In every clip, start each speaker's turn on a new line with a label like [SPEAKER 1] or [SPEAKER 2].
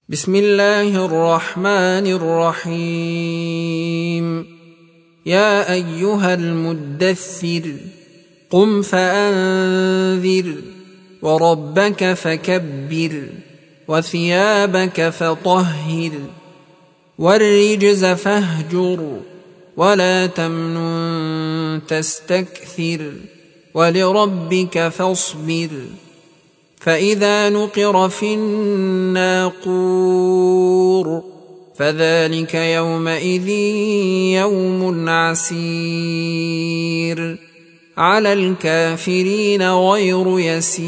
[SPEAKER 1] بسم الله الرحمن الرحيم. يا أيها المدثر قم فأنذر وربك فكبر وثيابك فطهر والرجز فاهجر ولا تمنن تستكثر ولربك فاصبر. فإذا نقر في الناقور فذلك يومئذ يوم عسير على الكافرين غير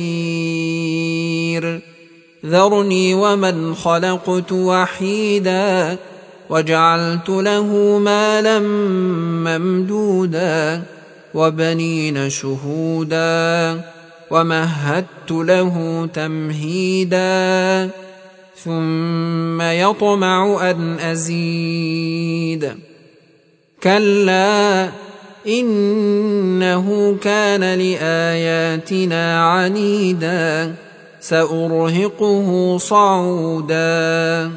[SPEAKER 1] يسير. ذرني ومن خلقت وحيدا وجعلت له مالا ممدودا وبنين شهودا ومهدت له تمهيدا ثم يطمع أن أزيد. كلا إنه كان لآياتنا عنيدا سأرهقه صعودا.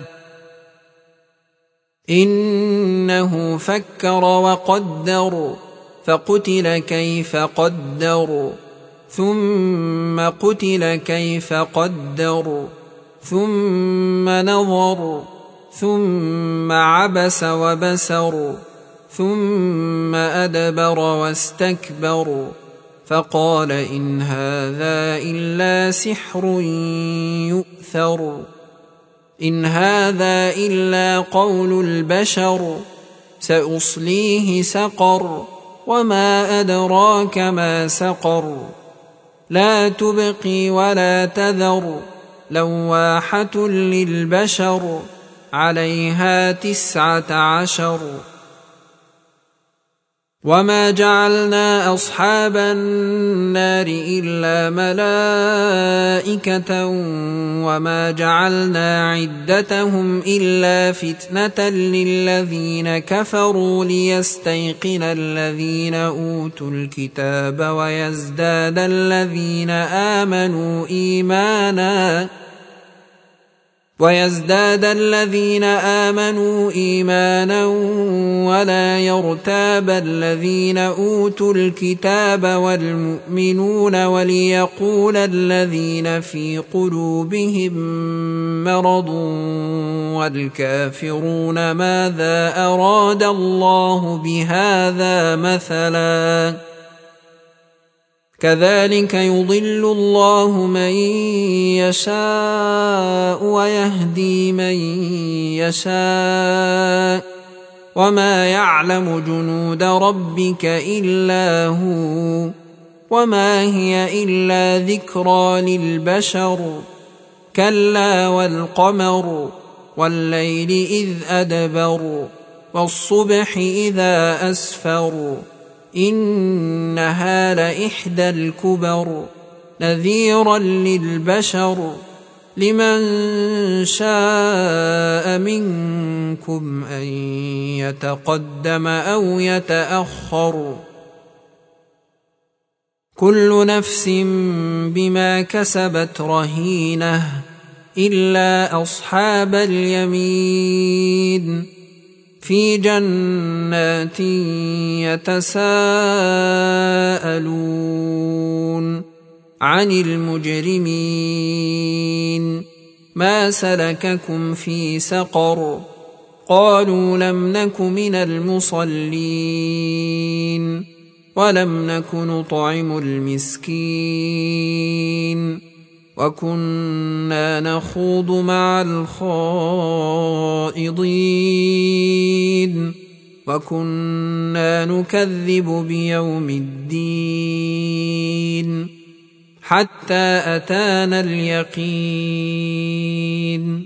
[SPEAKER 1] إنه فكر وقدر فقتل كيف قدر ثم قتل كيف قدر ثم نظر ثم عبس وبسر ثم أدبر واستكبر فقال إن هذا إلا سحر يؤثر. إن هذا إلا قول البشر سأصليه سقر وما أدراك ما سقر. لا تبقي ولا تذر لواحة للبشر عليها 19. وما جعلنا أصحاب النار إلا ملائكة وما جعلنا عدتهم إلا فتنة للذين كفروا ليستيقن الذين أوتوا الكتاب ويزداد الذين آمنوا إيمانا ولا يرتاب الذين أوتوا الكتاب والمؤمنون وليقول الذين في قلوبهم مرض والكافرون ماذا أراد الله بهذا مثلا. كذلك يضل الله من يشاء ويهدي من يشاء وما يعلم جنود ربك إلا هو وما هي إلا ذكرى للبشر. كلا والقمر والليل إذ أدبر والصبح إذا أسفر إنها لإحدى الكبر نذيرا للبشر. لمن شاء منكم أن يتقدم أو يتأخر. كل نفس بما كسبت رهينة إلا أصحاب اليمين في جنات يتساءلون عن المجرمين ما سلككم في سقر قالوا لم نك من المصلين ولم نك نطعم المسكين وكنا نخوض مع الخائضين وكنا نكذب بيوم الدين حتى أتانا اليقين.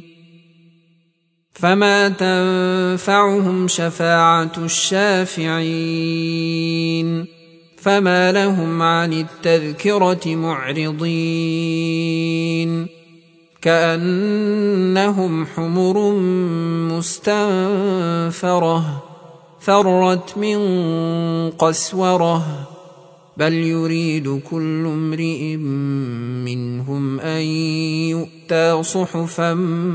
[SPEAKER 1] فما تنفعهم شفاعة الشافعين فما لهم عن التذكرة معرضين. كأنهم حمر مستنفرة فرت من قسورة بل يريد كل امرئ منهم أن يؤتى صحفا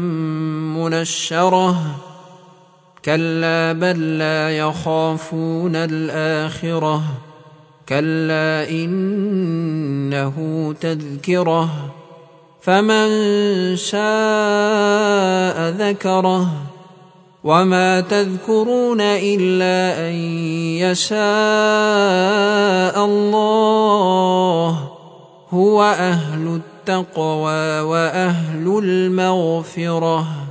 [SPEAKER 1] منشرة كلا بل لا يخافون الآخرة كلا إنه تذكرة فمن شاء ذكره وما تذكرون إلا أن يشاء الله هو أهل التقوى وأهل المغفرة.